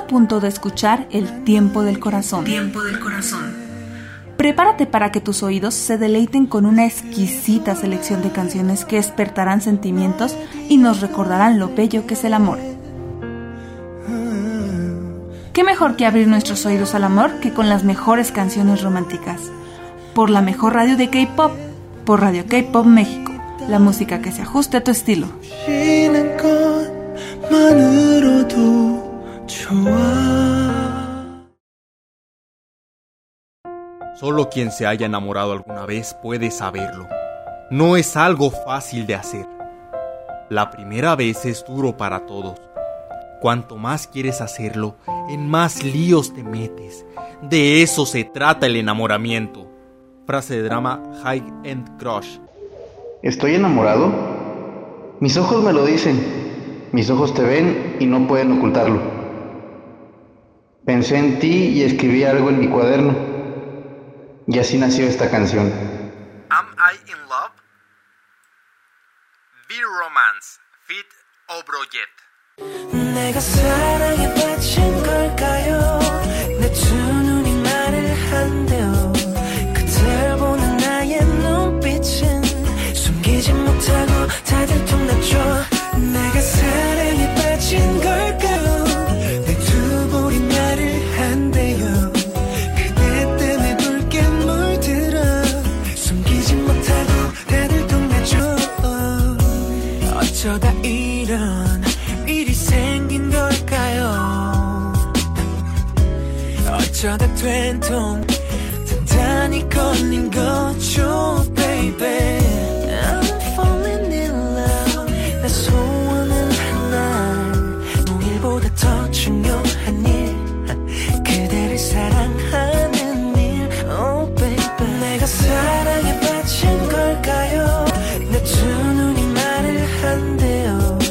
punto de escuchar El Tiempo del Corazón. Tiempo del Corazón. Prepárate para que tus oídos se deleiten con una exquisita selección de canciones que despertarán sentimientos y nos recordarán lo bello que es el amor. ¿Qué mejor que abrir nuestros oídos al amor que con las mejores canciones románticas? Por la mejor radio de K-pop, por Radio K-pop México, la música que se ajuste a tu estilo. Solo quien se haya enamorado alguna vez puede saberlo. No es algo fácil de hacer. La primera vez es duro para todos. Cuanto más quieres hacerlo, en más líos te metes. De eso se trata el enamoramiento. Frase de drama High End Crush. ¿Estoy enamorado? Mis ojos me lo dicen. Mis ojos te ven y no pueden ocultarlo. Pensé en ti y escribí algo en mi cuaderno. Y así nació esta canción. Am I in love? Be Romance feat. Obrojet. 내가 사랑에 빠진 걸까요? 내 두 눈이 말을 한대요. 그댈 보는 나의 눈빛은 숨기지 못하고 다들 통났죠. 내가 사랑에 빠진 걸까요? 내 두 볼이 말을 한대요. 그대 때문에 붉게 물들어 숨기지 못하고 다들 통났죠. 어쩌다 이런 일이 생긴 걸까요? 어쩌다 된 통 단단히 걸린 거죠, baby. I'm falling in love. 나 소원은 하나, 동일보다 더 중요한 일, 그대를 사랑하는 일, oh baby. 내가 사랑에 빠진 걸까요? 내 두 눈이 말을 한대요.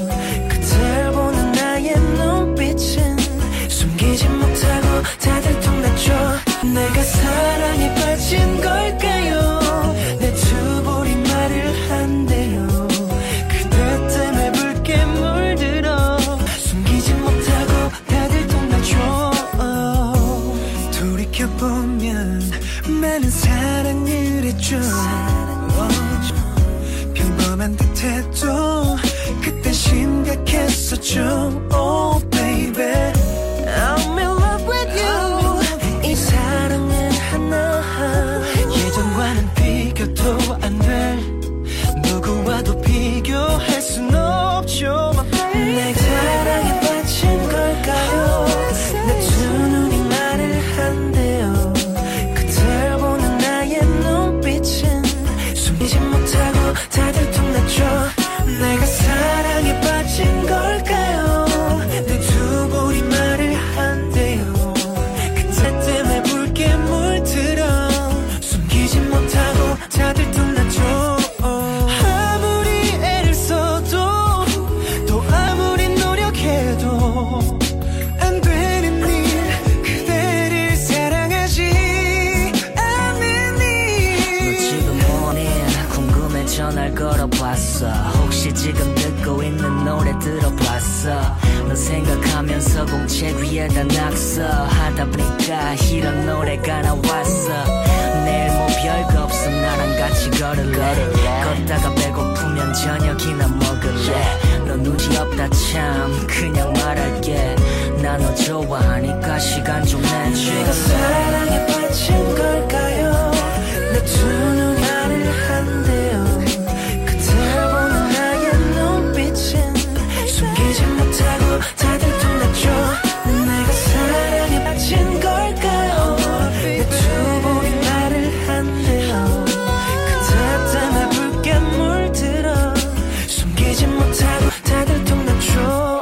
숨기지 못하고 다들 통났죠. 내가 사랑에 빠진 걸까요? 내 두 볼이 말을 한대요. 그대 때문에 붉게 물들어 숨기지 못하고 다들 통났죠. 돌이켜보면 많은 사랑을 했죠. 평범한 듯해도 그때 심각했었죠. Oh baby, I'm in love with you. 이 사랑은 하나, 예전과는 비교도 안 돼. 누구와도 비교할 순 없죠. 내가 사랑에 빠진 걸까요? 내 두 눈이 말을 한대요. 그댈 보는 나의 눈빛은 숨기지 못하고 다들 통났죠. 내가 사랑에 빠진 걸까요? 내 두 볼이 말을 한대요. 그때 때문에 붉게 물들어 숨기지 못하고 다들 통났죠. 아무리 애를 써도 또 아무리 노력해도 안 되는 일, 그대를 사랑하지 않는 일. 너 지금 뭐니? 궁금해져 날 걸어봤어. 혹시 지금 듣고 있는 노래 들어봤어? 너 생각하면서 공책 위에다 낙서하다 보니까 이런 노래가 나왔어. 내일 뭐 별거 없어 나랑 같이 걸을래. 걷다가 배고프면 저녁이나 먹을래. 너 눈치 없다 참 그냥 말할게. 나 너 좋아하니까 시간 좀 내줘. 내가 사랑에 빠진 걸까요? 내 두 눈이 말을 한대요. 그댈 보는 나의 눈빛은 숨기지 못하고 다들 통났죠. 내가 사랑에 빠진 걸까요? 내 두 볼이 말을 한대요. 그대 때문에 붉게 물들어 숨기지 못하고 다들 통났죠.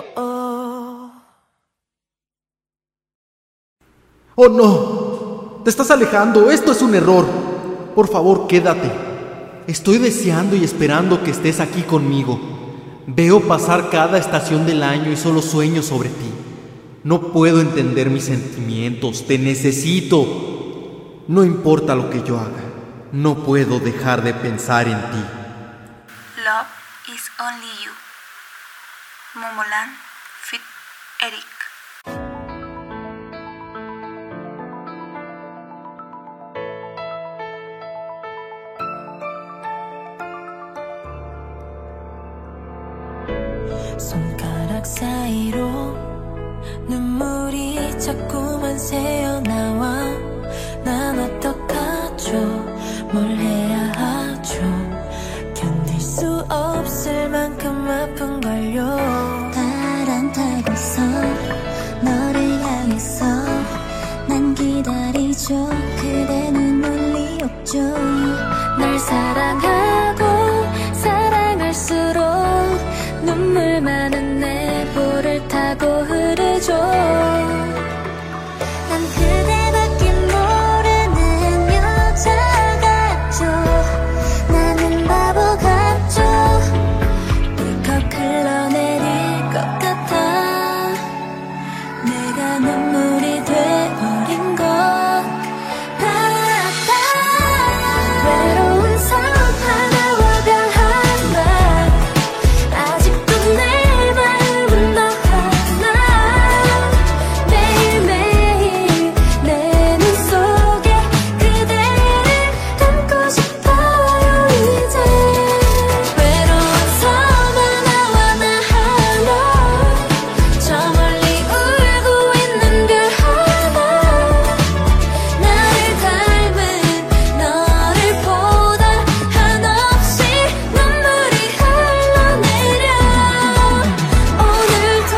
¡Oh no! ¡Te estás alejando! ¡Esto es un error! Por favor, quédate. Estoy deseando y esperando que estés aquí conmigo. Veo pasar cada estación del año y solo sueño sobre ti. No puedo entender mis sentimientos. Te necesito. No importa lo que yo haga. No puedo dejar de pensar en ti. Love is only you. Momoland feat. Eric. 손가락 사이로 눈물이 자꾸만 새어나와 난 어떡하죠 뭘 해야 하죠 견딜 수 없을 만큼 아픈걸요 바람 타고서 너를 향해서 난 기다리죠 그대는 멀리 없죠 널 사랑하고 사랑할수록 눈물 많은 내 볼을 타고 흐르죠 난 그대밖에 모르는 여자 같죠 나는 바보 같죠 덜컥 흘러내릴 것 같아 내가 눈물이 돼버린 것 바라다 외로운 삶 하나와 별 하나 아직도 내 마음은 너 하나 매일매일 내 눈 속에 그대를 담고 싶어요 이제 외로운 섬 하나와 나 하나 저 멀리 울고 있는 별 하나 나를 닮은 너를 보다 한없이 눈물이 흘러내려 오늘도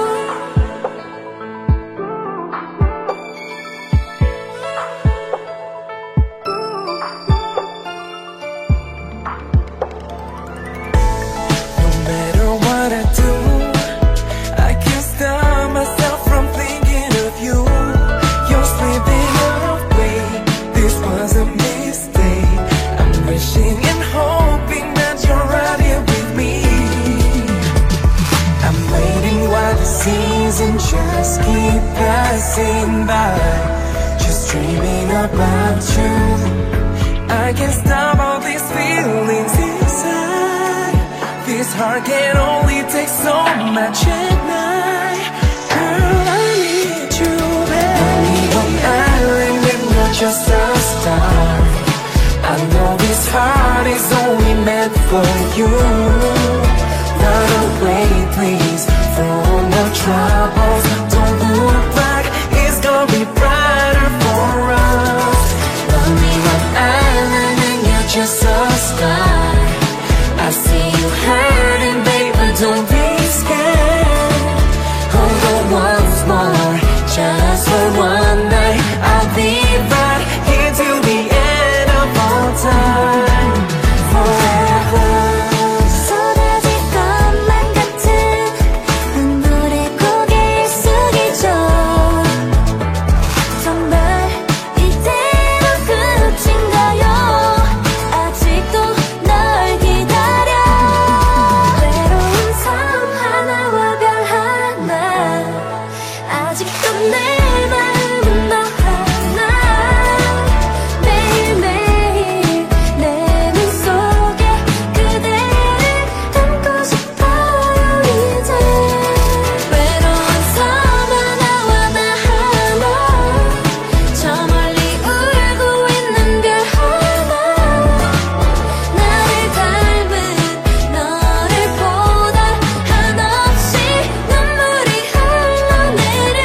No matter what I do, I can't stop myself from thinking of you. You're slipping away. This was a mistake. I'm wishing and hoping that you're right here with me. I'm waiting while the seasons just keep passing by. Just dreaming about you. I can't stop all these feelings inside. This heart can only take so much at night. Girl, I need you, babe. Only on island and you're just a star. I know this heart is only meant for you. Run away, please, from the troubles. Don't look back, it's gonna be brighter for us. Lonely on island and you're just a star. I see you hurting, baby, don't be scared. Hold on once more, just for one night. I'll be right here till the end of all time. Forever. 쏟아질 것만 같은 눈물에 고개를 숙이죠 정말 이대로 끝인가요 아직도 널 기다려 외로운 섬 하나와 별 하나 아직도 내 마음은 너 하나 매일매일 내 눈 속에 그대를 담고 싶어요 이제 외로운 섬 하나와 나 하나 저 멀리 울고 있는 별 하나 나를 닮은 너를 보다 한없이 눈물이 흘러내려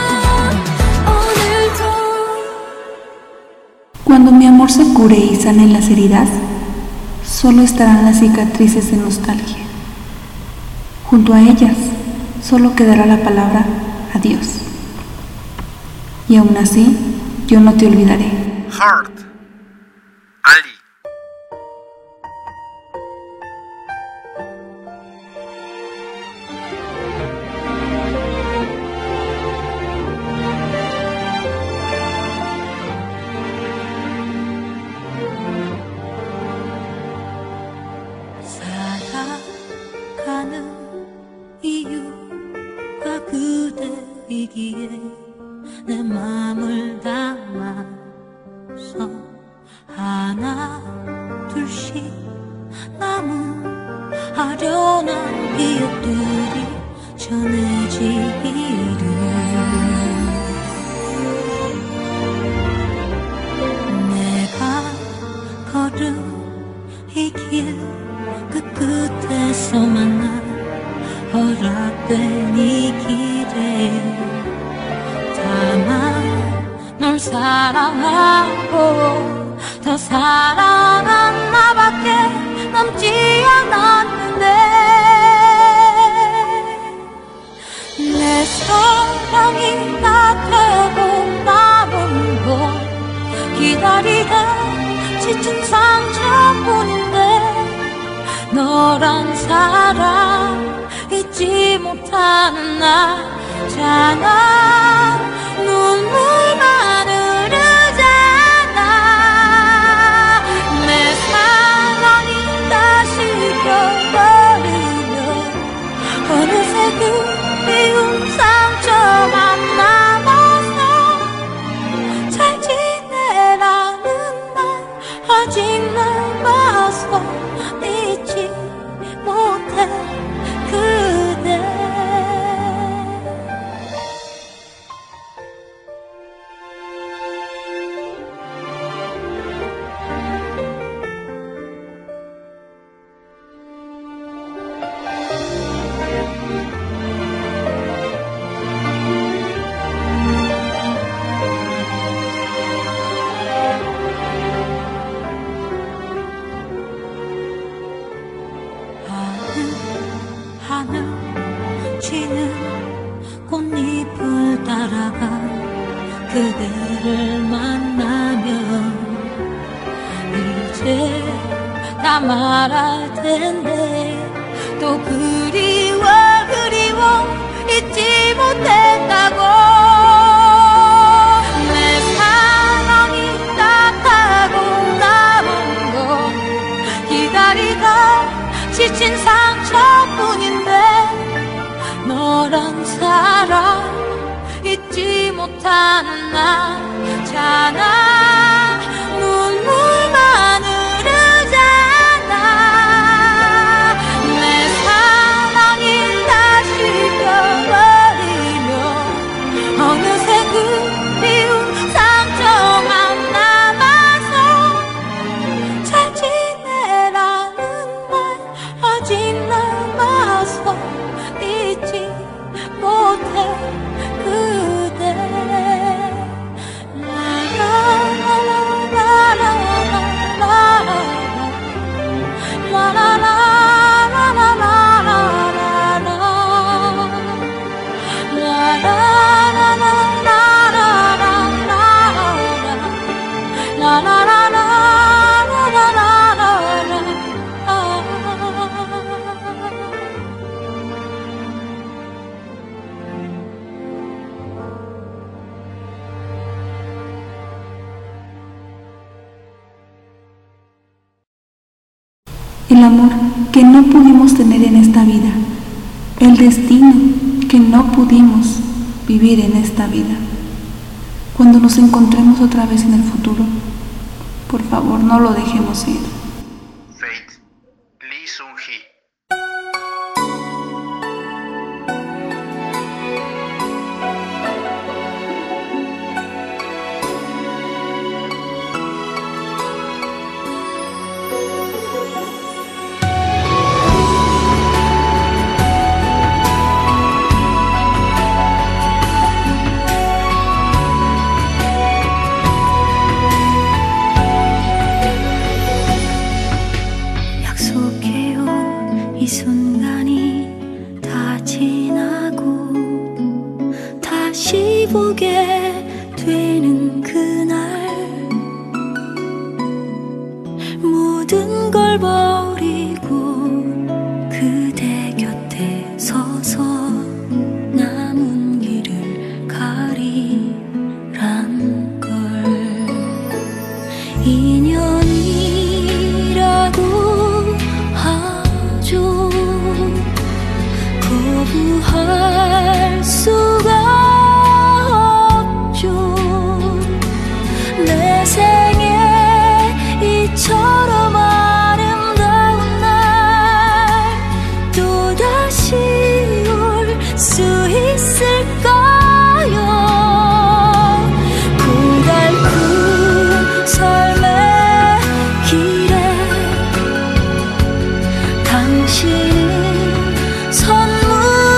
오늘도 Cuando mi amor se cure y sanen las heridas, solo estarán las cicatrices de nostalgia. Junto a ellas, solo quedará la palabra adiós. Y aún así, yo no te olvidaré. Heart. Ali. 살아가는 이유가 그대이기에 내 맘을 담아서 하나 둘씩 남은 아련한 기억들이 전해지기를 내가 걸은 이 길 그 끝에서 만나 시들었던 이 길에 다만 널 사랑하고 더 사랑한 나밖에 남지 않았는데 내 사랑이 다 되고 남은 건 기다리다 지친 상처뿐인데 너란 사람 잊지 못하는 나잖아 눈물만 흐르잖아 내 사랑이 다시 껴버리면 어느새 그리운 상처만 남아서 잘 지내라는 말 아직 남아서 잊지 못해 그대 하늘 지는 꽃잎을 따라가 그대를 만나면 이제 다 말할 텐데 또 그리워 잊지 못했다고 내 사랑이 따뜻하고 남은 건 기다리다 지친 상처뿐인데 너란 사람 잊지 못하는 나잖아 눈물만 흐르잖아 내 사랑이 다시 펴버리면 어느새 그리운 상처만 남아서 잘 지내라는 말 아직 남아서 잊지 못해 그대 El amor que no pudimos tener en esta vida, el destino que no pudimos vivir en esta vida. Cuando nos encontremos otra vez en el futuro, por favor no lo dejemos ir. Fate, Lee Seung-hee. 이 순간이 다 지나고 다시 보게 되는 그날 모든 걸 버리고 그대 곁에 서서 남은 길을 가리란 걸 인연이라고 거부할 수가 없죠 내 생에 이처럼 아름다운 날 또다시 올 수 있을까요 고달픈 삶의 길에 당신은 선물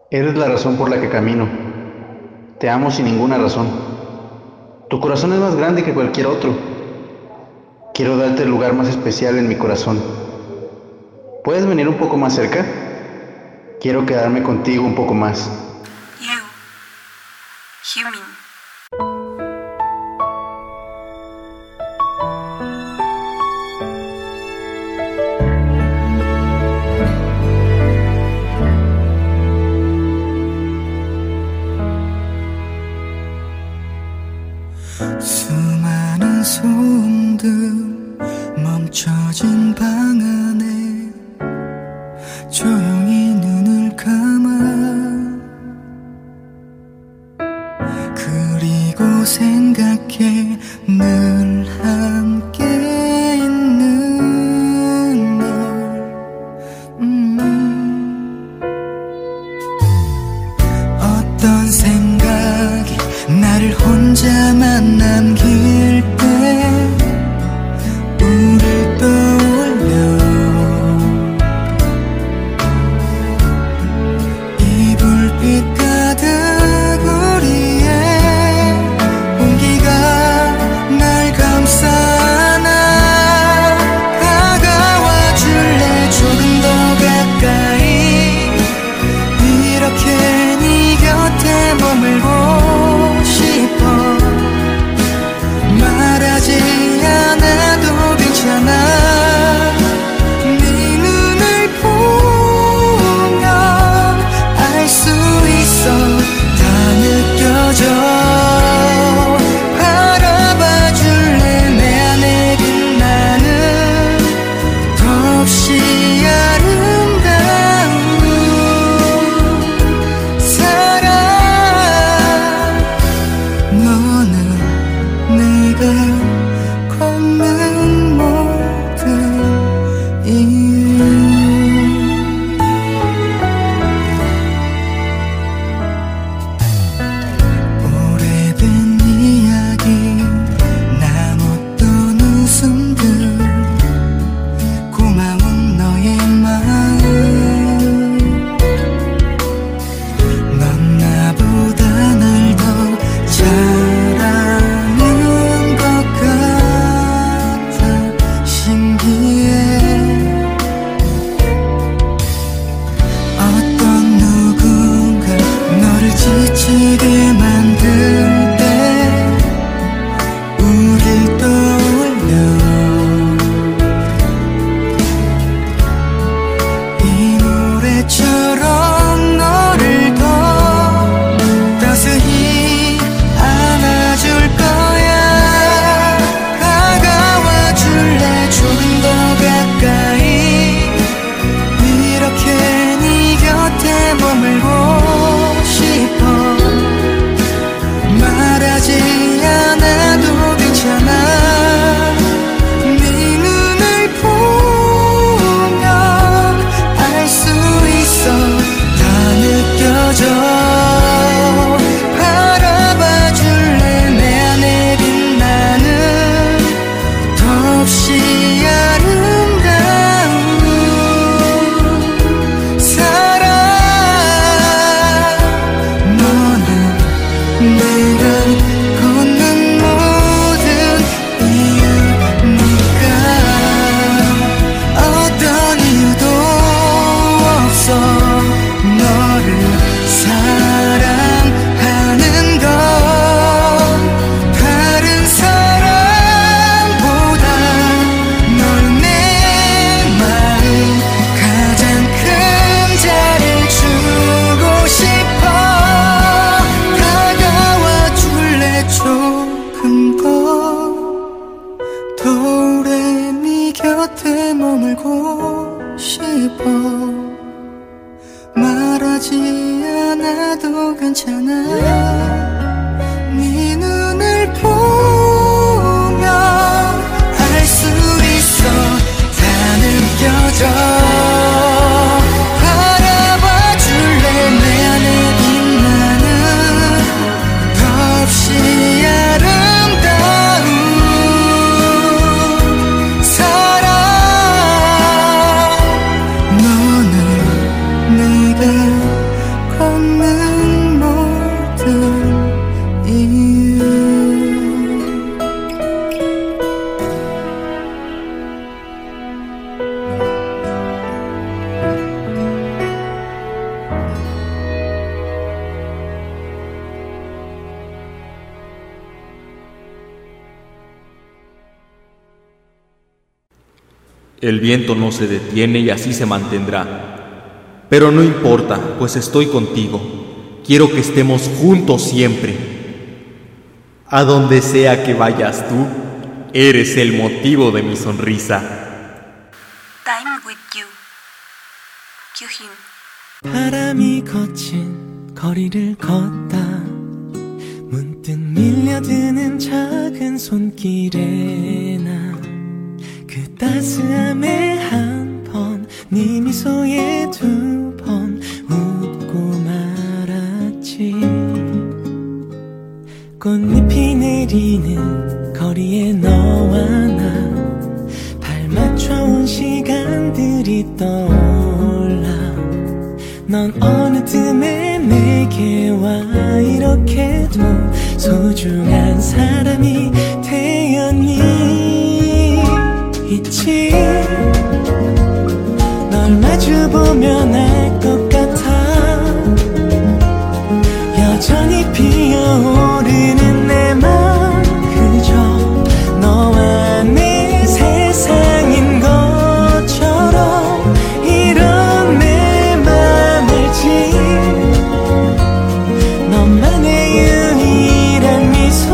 Eres la razón por la que camino. Te amo sin ninguna razón. Tu corazón es más grande que cualquier otro. Quiero darte el lugar más especial en mi corazón. ¿Puedes venir un poco más cerca? Quiero quedarme contigo un poco más. Hyumin. 수많은 소음들 멈춰진 방 안에 조용히 눈을 감아 그리고 생각해 늘 함께 있는 널 어떤 생각이 나를 혼자만 남길 때 우릴 떠올려 이 불빛 가득 우리의 온기가 날 감싸 안아 다가와 줄래 조금 더 가까이 이렇게 네 곁에 머물고 말하지 않아도 괜찮아 네 눈을 보면 알 수 있어 다 느껴져 바라봐 줄래 내 안에 빛나는 더없이 아름다운 사랑 너는 내가 걷는 모든 이유 오래된 이야기 나눴던 웃음들 고마운 너의 마음 넌 나보다 날 더 잘 아는 것 같아 El viento no se detiene y así se mantendrá. Pero no importa, pues estoy contigo. Quiero que estemos juntos siempre. A donde sea que vayas tú, eres el motivo de mi sonrisa. Time with you. Kyuhin. 바람이 거친 거리를 걷다 문득 밀려드는 작은 손길에 나 그 따스함에 한 번 네 미소에 두 번 웃고 말았지 꽃잎이 내리는 거리에 너와 나 발 맞춰온 시간들이 떠올라 넌 어느 틈에 내게 와 이렇게도 소중한 사람이 되었니 있지 널 마주보면 알 것 같아 여전히 피어오르는 내 맘 그저 너와 내 세상인 것처럼 이런 내 맘 알지 너만의 유일한 미소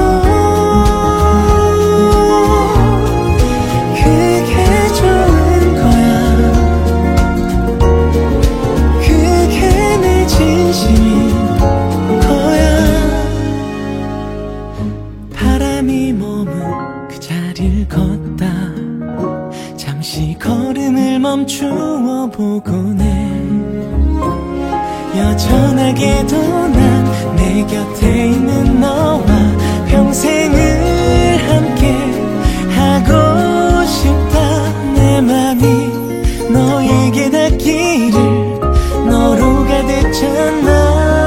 그게 좋은 거야 그게 내 진심인 거야 바람이 머문 그 자리를 걷다 잠시 걸음을 멈추어 보곤 해 여전하게도 난 내 곁에 있는 너와 평생을 함께 하고 싶다 내 맘이 너에게 닿기를 너로 가득 찬 나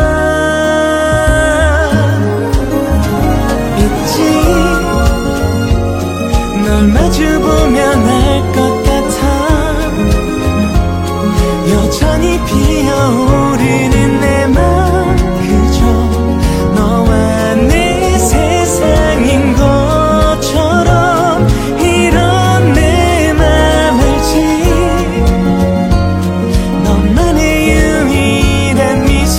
있지 널 마주보면 알 것 같아 여전히 피어오르는 내 맘 그저 너와 내 세상인 것처럼 이런 내 맘 알지 너만의 유일한 미소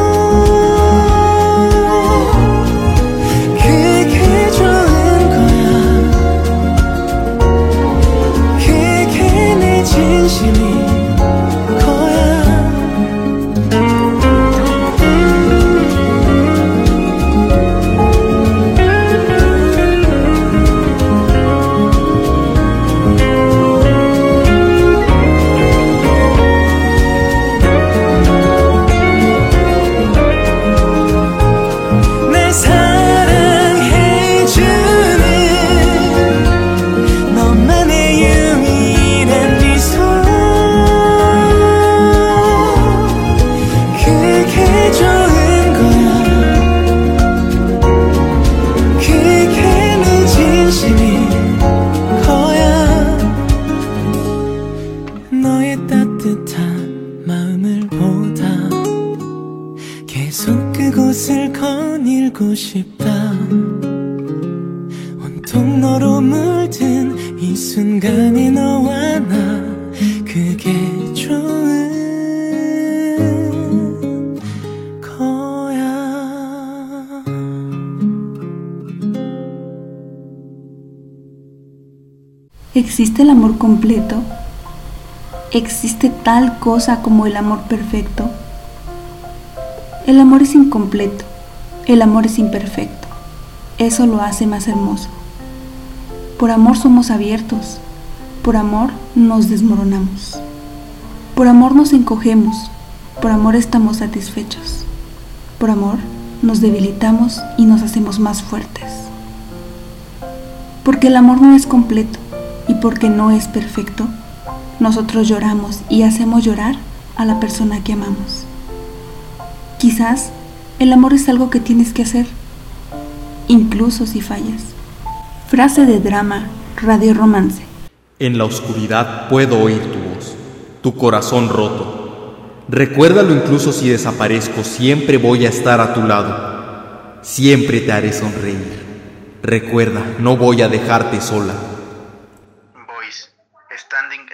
그게 좋은 거야 그게 내 진심인 날 사랑해주는 너만의 유일한 미소 그게 좋은 거야 그게 내 진심인 거야 너의 따뜻한 마음을 보다 계속 그곳을 거닐고 싶다 온통 너로 물든 이 순간에 너와 나 그게 좋은 거야 ¿Existe el amor completo? ¿Existe tal cosa como el amor perfecto? El amor es incompleto, el amor es imperfecto, eso lo hace más hermoso. Por amor somos abiertos, por amor nos desmoronamos, por amor nos encogemos, por amor estamos satisfechos, por amor nos debilitamos y nos hacemos más fuertes. Porque el amor no es completo y porque no es perfecto, nosotros lloramos y hacemos llorar a la persona que amamos. Quizás el amor es algo que tienes que hacer, incluso si fallas. Frase de drama, Radio Romance. En la oscuridad puedo oír tu voz, tu corazón roto. Recuérdalo incluso si desaparezco, siempre voy a estar a tu lado. Siempre te haré sonreír. Recuerda, no voy a dejarte sola. Voice, standing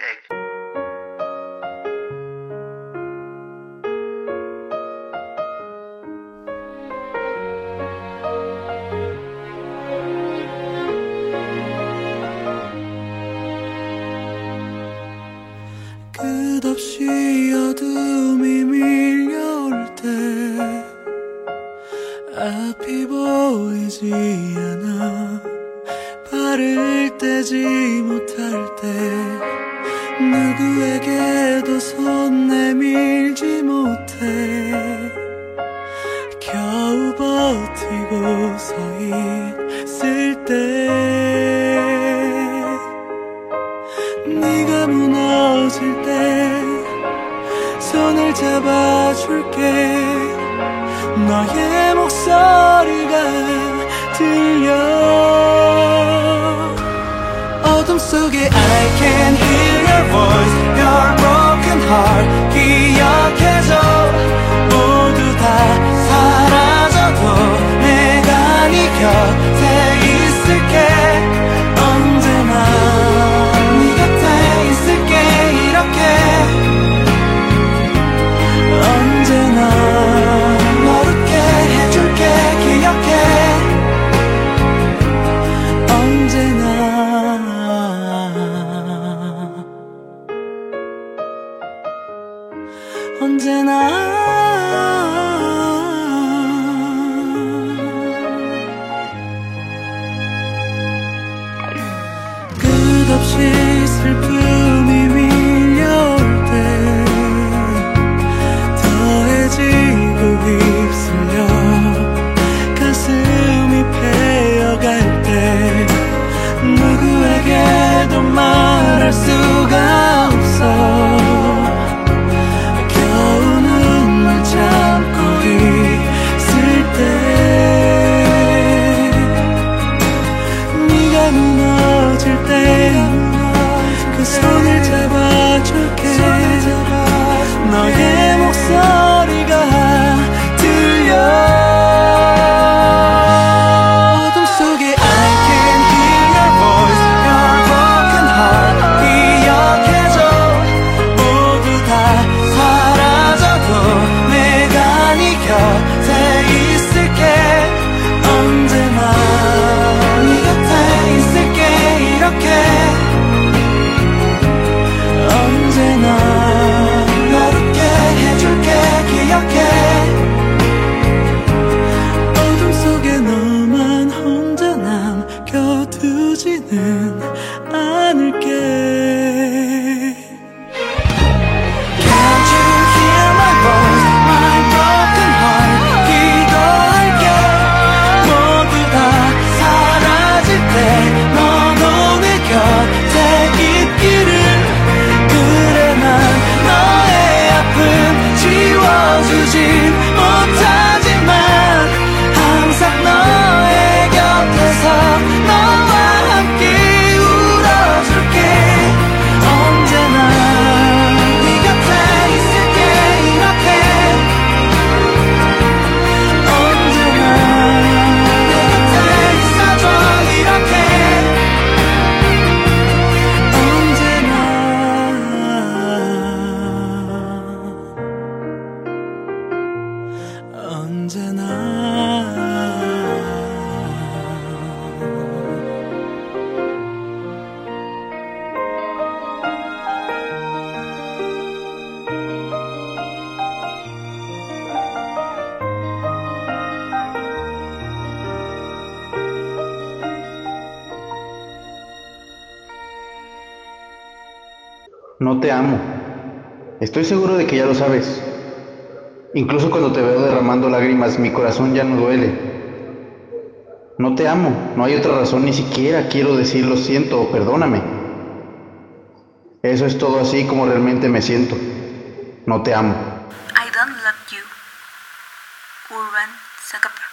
끝없이 어둠이 밀려올 때 앞이 보이지 않아 발을 떼지 못할 때 누구에게도 손 내밀지 못해 겨우 버티고 서 있을 때 네가 무너질 때 손을 잡아줄게 너의 목소리가 들려 어둠 속에 I can hear your voice Your broken heart 기억해줘 모두 다 사라져도 내가 네 곁에 있을게 언제나 네 곁에 있을게 이렇게 언제나 너를 해줄게 기억해 언제나 언제나 끝없이 슬픔이 밀려올 때 더해지고 휩쓸려 가슴이 패여갈 때 누구에게도 말할 수가 없어 겨우 눈물 참고 있을 때 네가 무너질 때 그 손을 잡아줄게 너의 목소리가 들려 어둠 속에 I can hear your voice Your broken heart 기억해줘 모두 다 사라져도 내가 네 곁에 있을게 언제나 네 곁에 있을게 이렇게 언제나 너를 해줄게 기억해 어둠 속에 너만 혼자 남겨두지는 않을게 Can't you hear my voice, my broken heart 기도할게 모두 다 사라질 때 너도 내 곁에 있기를 그래 난 너의 아픔 지워주지 못하지만 항상 너의 곁에서 너와 함께 울어줄게 언제나 네 곁에 있을게 이렇게 언제나 내 곁에 있어줘 이렇게 언제나 No te amo. Estoy seguro de que ya lo sabes. Incluso cuando te veo derramando lágrimas, mi corazón ya no duele. No te amo, no hay otra razón, ni siquiera quiero decir lo siento o perdóname. Eso es todo así como realmente me siento. No te amo. I don't love you. Urban Zacapa.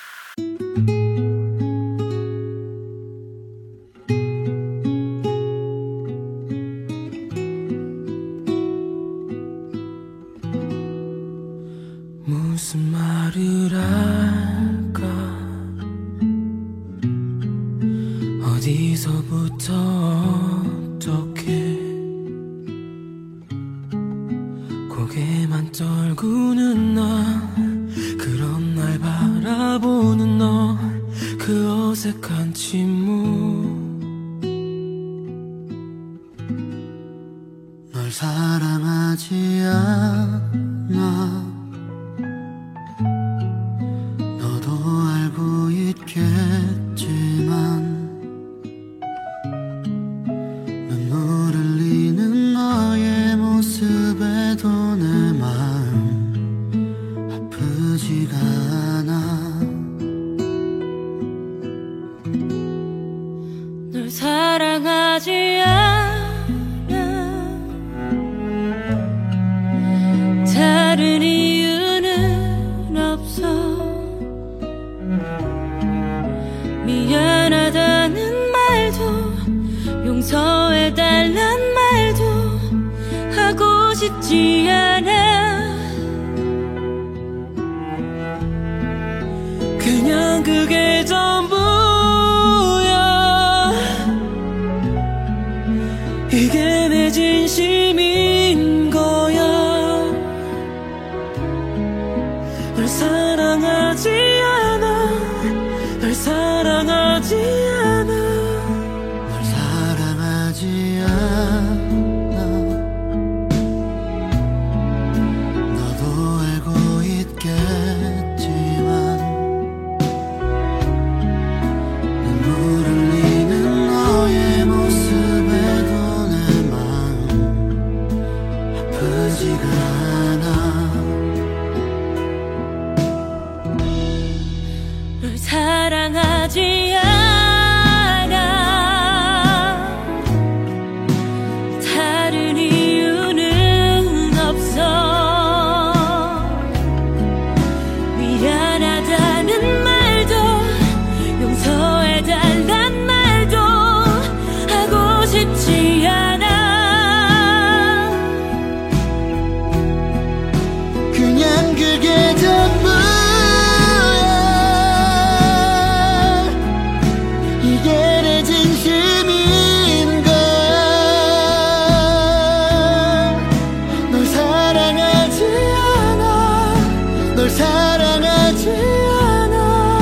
무슨 말을 할까 어디서부터 어떻게 고개만 떨구는 나 그런 날 바라보는 너 그 어색한 침묵 널 사랑하는 사랑하지 않아. 너도 알고 있겠지만 눈물 흘리는 너의 모습에도 내 마음 아프지가 않아. 널 사랑하지 않아. 다른 이유는 없어. 미안하다는 말도 용서해달란 말도 하고 싶지 않아. 그냥 그게 전부야. 이게 내 진심인 거야. 널 사랑하지 않아. 널 사랑하지 않아. 널 사랑하지 않아. 너도 알고 있겠지만 눈물 흘리는 너의 모습에도 내 마음 아프지가 않아. 널 사랑하지 않아. 다른 이유는 없어. 미안하다는 말도 용서해달란 말도 하고 싶지 않아. 그냥 그게 전부야. 이게 내 진심인 거야. 널 사랑하지 않아. 널 사랑하지 않아.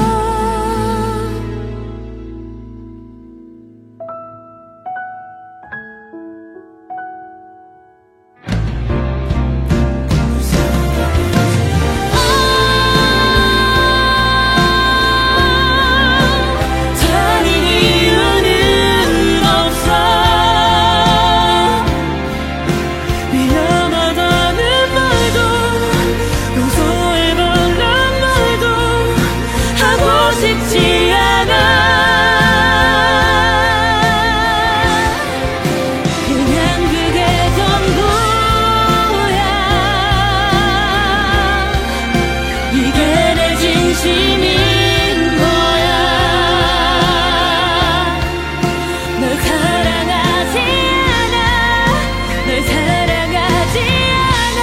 다른 이유는 없어. 미안하다는 말도 용서해달란 말도 하고 싶지 않아. 그냥 그게 전부야. 이게 내 진심인 거야. 널 사랑하지 않아. 널 사랑하지 않아.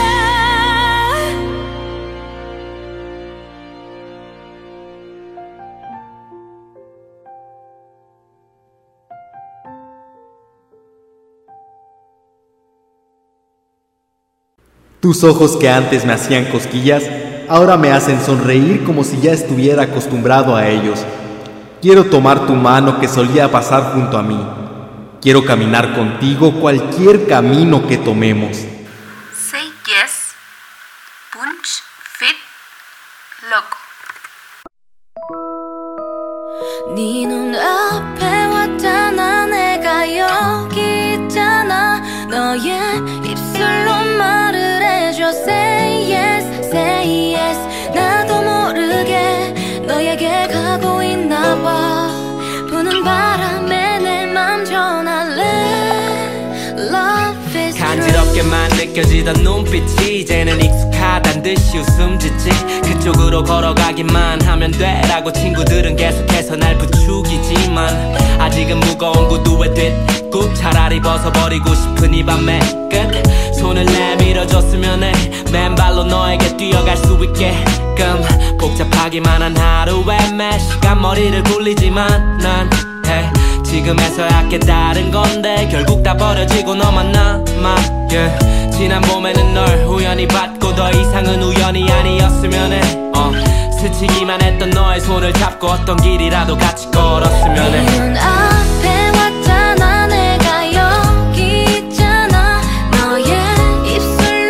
Tus ojos que antes me hacían cosquillas, ahora me hacen sonreír como si ya estuviera acostumbrado a ellos. Quiero tomar tu mano que solía pasar junto a mí. Quiero caminar contigo cualquier camino que tomemos. Say yes. Punch. Fit. Loco. 네 눈앞에 왔잖아. 내가 여기 있잖아. 너의 입술로 말을 해줘. Say yes, say yes. 나도 모르게 너에게 가고 있나봐. 부는 바람에 내 맘 전할래. Love is true. 간지럽게만 느껴지던 눈빛이 이제는 익숙하단 듯이 웃음 짓지. 그쪽으로 걸어가기만 하면 돼라고 친구들은 계속해서 날 부추기지만 아직은 무거운 구두에 뒷굽 차라리 벗어버리고 싶은 이 밤의 끝. 손을 내밀어줬으면 해. 맨발로 너에게 뛰어갈 수 있게끔. 복잡하기만 한 하루에 매 시간 머리를 굴리지만 난 해. 지금에서야 깨달은 건데 결국 다 버려지고 너만 남아. yeah. 지난 봄에는 널 우연히 봤고 더 이상은 우연이 아니었으면 해. 스치기만 했던 너의 손을 잡고 어떤 길이라도 같이 걸었으면 해. 네 눈앞에 왔잖아. 내가 여기 있잖아. 너의 입술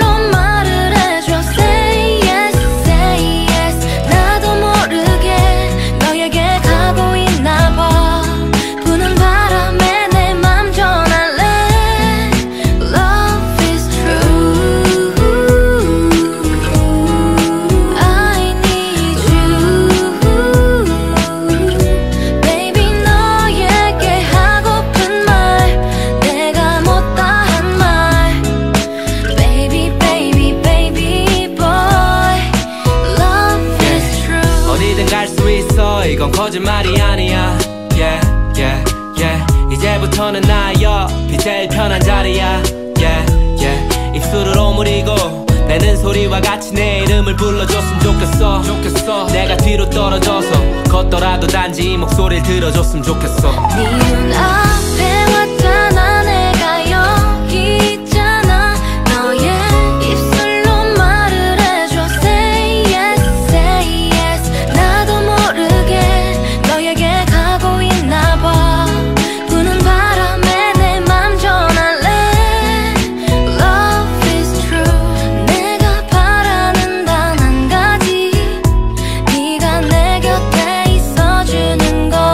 거짓말이 아니야. Yeah, yeah, yeah. 이제부터는 나의 옆이 제일 편한 자리야. Yeah, yeah. 입술을 오므리고 내는 소리와 같이 내 이름을 불러줬으면 좋겠어. 내가 뒤로 떨어져서 걷더라도 단지 이 목소리를 들어줬으면 좋겠어. 네 눈앞에 왔잖아. 내가 여기 있잖아. 너의 입술로 말을 해줘. Say yes, say yes. 나도 모르게 너에게 가고 있나봐. 부는 바람에 내 맘 전할래. Love is true. 내가 바라는 단 한 가지. 네가 내 곁에 있어주는 것.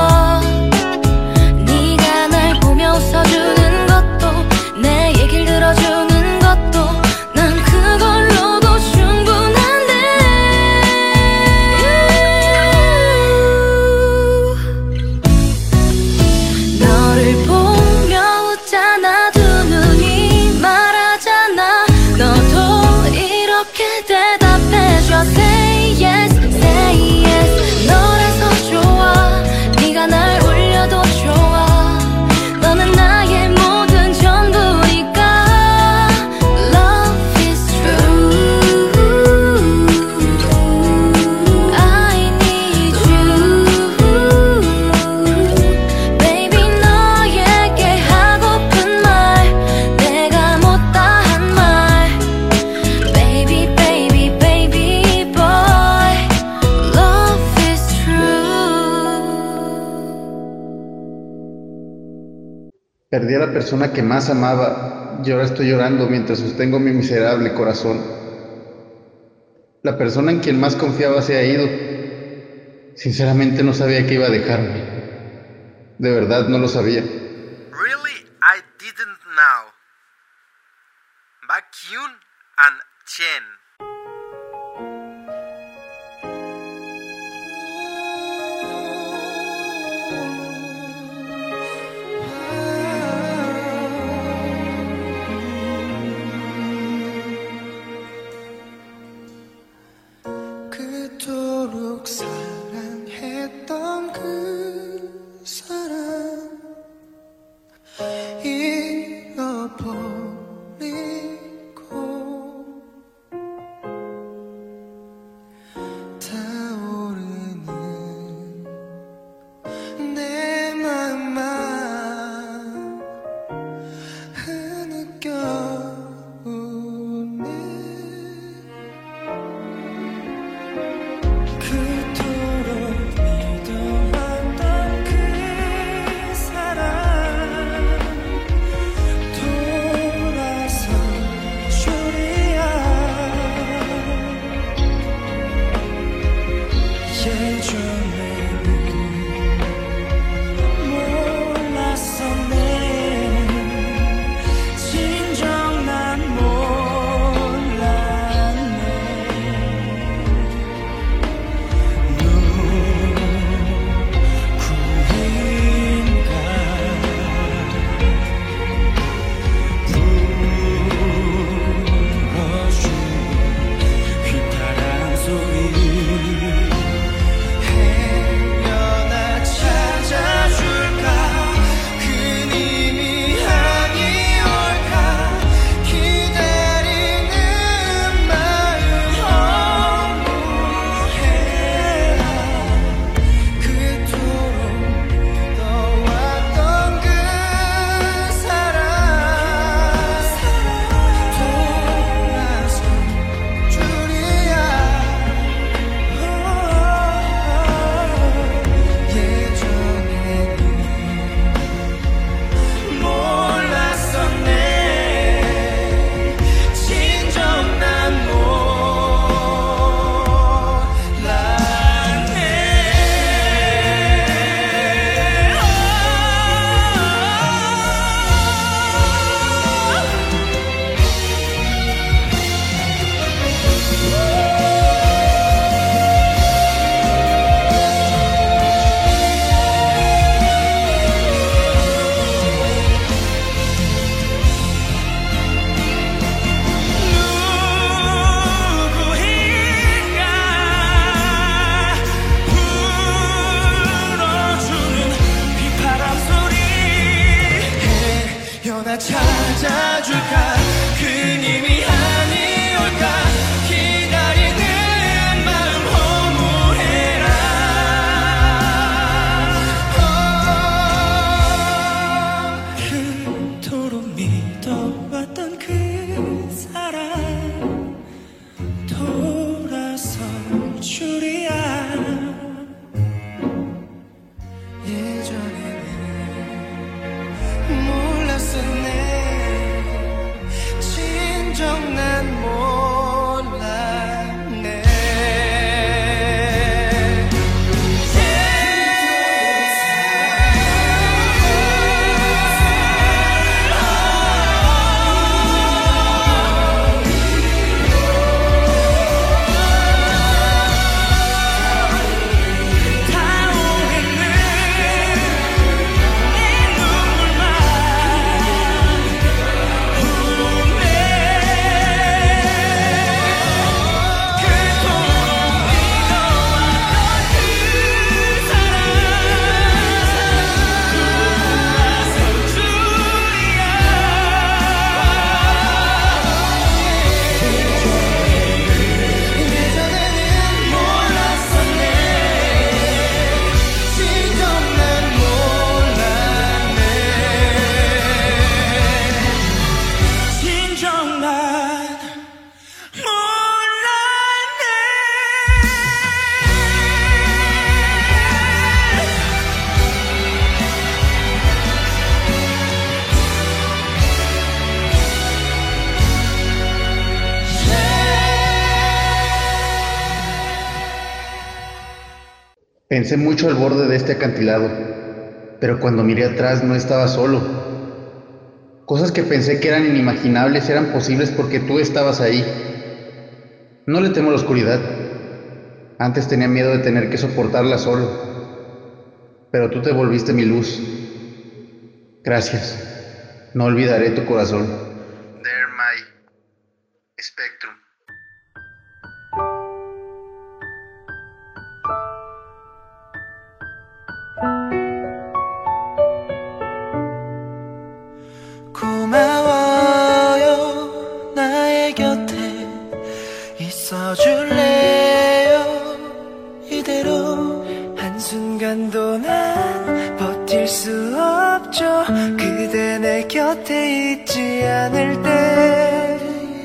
네가 날 보며 웃어주는 것도 내 얘길 들어주는 것도 난 그걸로도 충분한데. 너를 보며 웃잖아. 두 눈이 말하잖아. 너도 이렇게 대답해줘. Say yes, say yes. 너라서 좋아. 네가 날 울려도 좋아. 너는 나의 모든 전부니까. Love is true. I need you. Baby 너에게 하고픈 말 내가 못다 한 말. Baby baby baby boy. Love is true. Perdí a la persona que más amaba y ahora estoy llorando mientras sostengo mi miserable corazón. La persona en quien más confiaba se ha ido. Sinceramente no sabía que iba a dejarme. De verdad no lo sabía. Really, I didn't know. Baekhyun and Chen. 그토록 사랑했던 그 사람 잃어버리고 타오르는 내 맘만 흐느껴오네. 그토록 찾아줄까 그님이 아니올까 기다리는 마음 허무해라 그토록 믿어왔던 그 사람 돌아설 줄이야 예전에는 몰랐었네 진정 난 몰랐네 Pensé mucho al borde de este acantilado, pero cuando miré atrás no estaba solo. Cosas que pensé que eran inimaginables eran posibles porque tú estabas ahí. No le temo a la oscuridad. Antes tenía miedo de tener que soportarla solo. Pero tú te volviste mi luz. Gracias. No olvidaré tu corazón. There my spectrum. 고마워요 나의 곁에 있어줄래요 이대로 한순간도 난 버틸 수 없죠 그대 내 곁에 있지 않을 때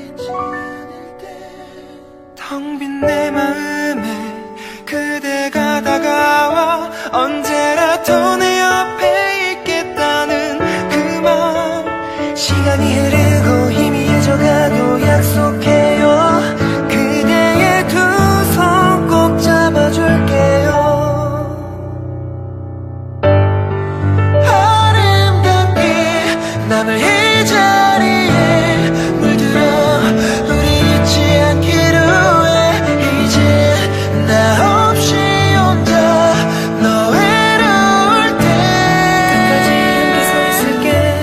텅 빈 내 마음에 그대가 다가와 언제라도 내 옆에 있겠다는 그 맘 시간이 흐르고 희미해져가도 약속해요 그대의 두 손 꼭 잡아줄게요 아름답게 남을 이 자리에 물들어 우리 잊지 않기로 해 이제 나 없이 혼자 너 외로울 때 끝까지 함께 서 있을게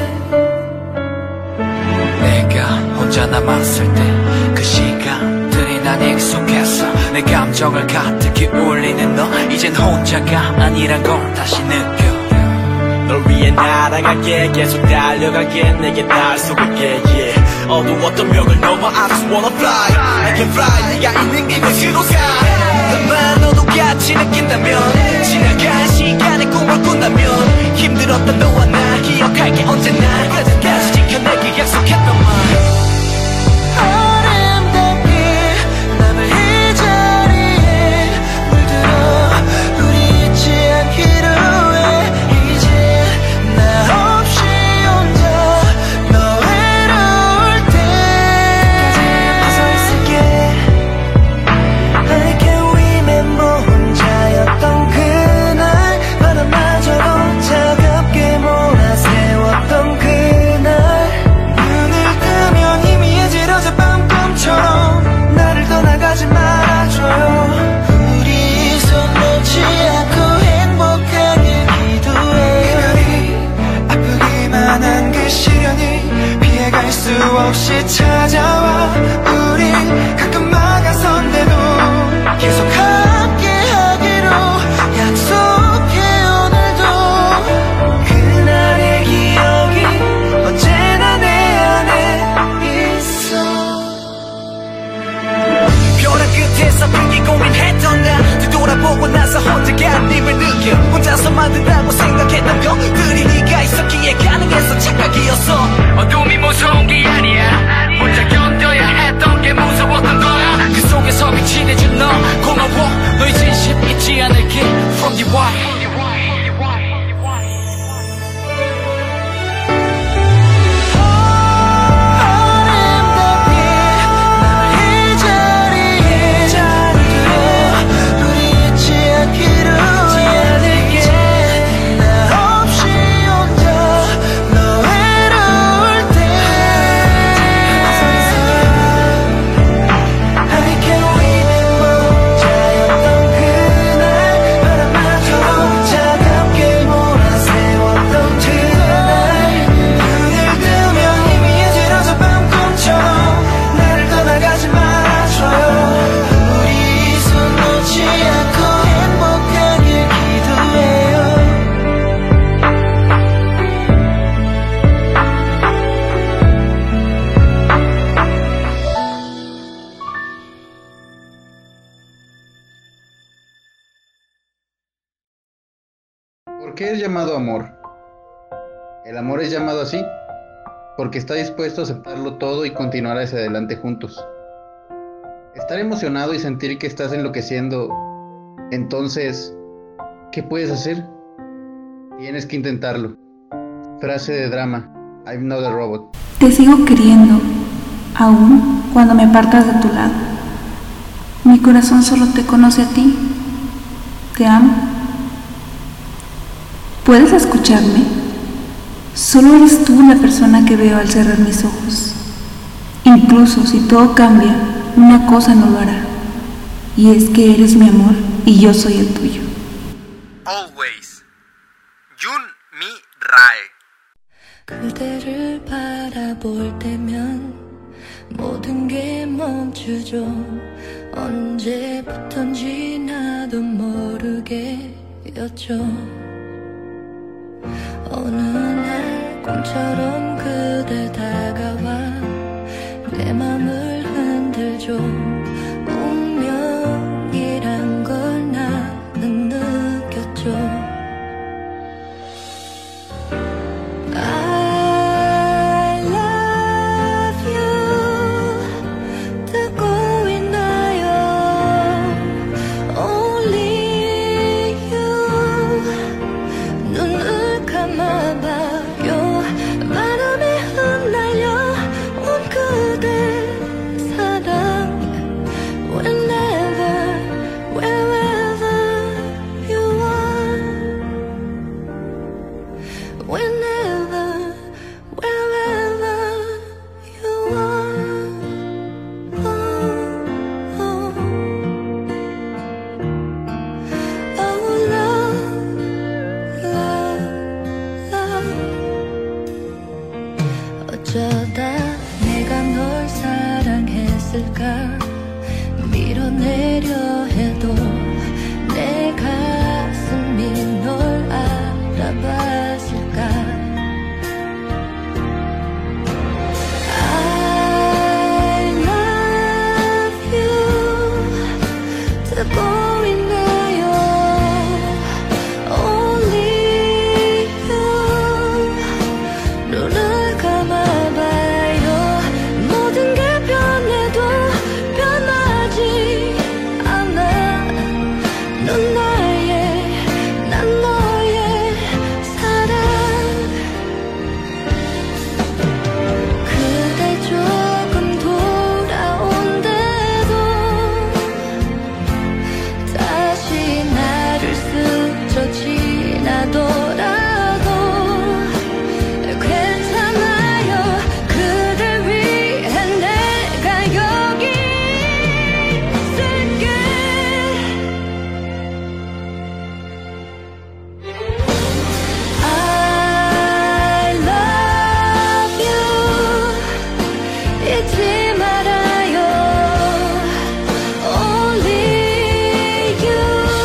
내가 혼자 남았을 때 그 시간들이 난 익숙했어 내 감정을 가득히 울리는 너 이젠 혼자가 아니란 걸 다시 느껴 널 위해 날아갈게 계속 달려갈게 내게 닿을 수 있게 yeah. 어두웠던 벽을 넘어 I just wanna fly I can fly 네가 있는 이곳으로 가 나만 너도 같이 느낀다면 지나간 시간에 꿈을 꾼다면 힘들었던 너와 나 기억할게 언제나 그때까지 지켜내기 약속했던 말 아름답게 남을 이 자리에 물들어 우리 잊지 않기로 해 이제 나 없이 혼자 너 외로울 때까지 앞에 서 있을게 I can remember 혼자였던 그날 바람마저도 차갑게 몰아세웠던 그날 눈을 뜨면 희미해질 어젯밤 꿈처럼 나를 떠나가지 말아줘요 우리 손 놓지 않고 행복하게 기도해요 아프기만 한 그 시련이 피해갈 수 없이 찾아와 우린 가끔 막아선대도 계속 함께하기로 약속해 오늘도 그날의 기억이 언제나 qué es llamado amor? El amor es llamado así porque está dispuesto a aceptarlo todo y continuar hacia adelante juntos. Estar emocionado y sentir que estás enloqueciendo, entonces, ¿qué puedes hacer? Tienes que intentarlo. Frase de drama, I'm not a robot. Te sigo queriendo, aún cuando me apartas de tu lado. Mi corazón solo te conoce a ti. Te amo. ¿Puedes escucharme? Solo eres tú la persona que veo al cerrar mis ojos. Incluso si todo cambia, una cosa no lo hará. Y es que eres mi amor y yo soy el tuyo. Always. Jun Mi Rae. 그대를 바라볼 때면 모든 게 멈추죠. 언제부턴지 나도 모르게였죠. 어느 날 꿈처럼 그대 다가와 내 맘을 흔들죠. 운명이란 걸 나는 느꼈죠. 어쩌다 내가 널 사랑했을까 밀어내려 해도 내 가슴이 널 알아봤을까 I love you 듣고 있나요 Only you 눈을 감아봐요 모든 게 변해도 변하지 않아 넌 나의 난 너의 사랑 그대 조금 돌아온대도 다시 나를 스쳐 지나더라도 괜찮아요 그댈 위해 내가 여기 있을게 I love you 잊지 말아요 Only you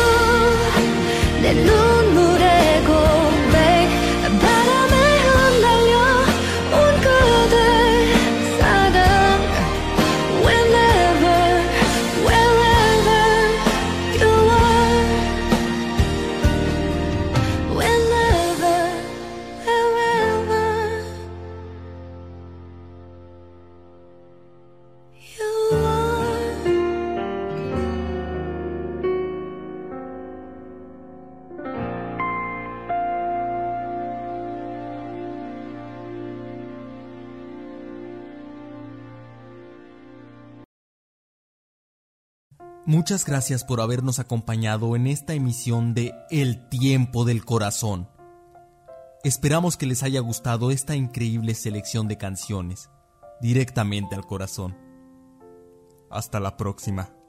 내 눈물의 고백 바람에 흩날려 온 그대 사랑 Whenever wherever you are Whenever wherever you are Muchas gracias por habernos acompañado en esta emisión de El Tiempo del Corazón. Esperamos que les haya gustado esta increíble selección de canciones, directamente al corazón. Hasta la próxima.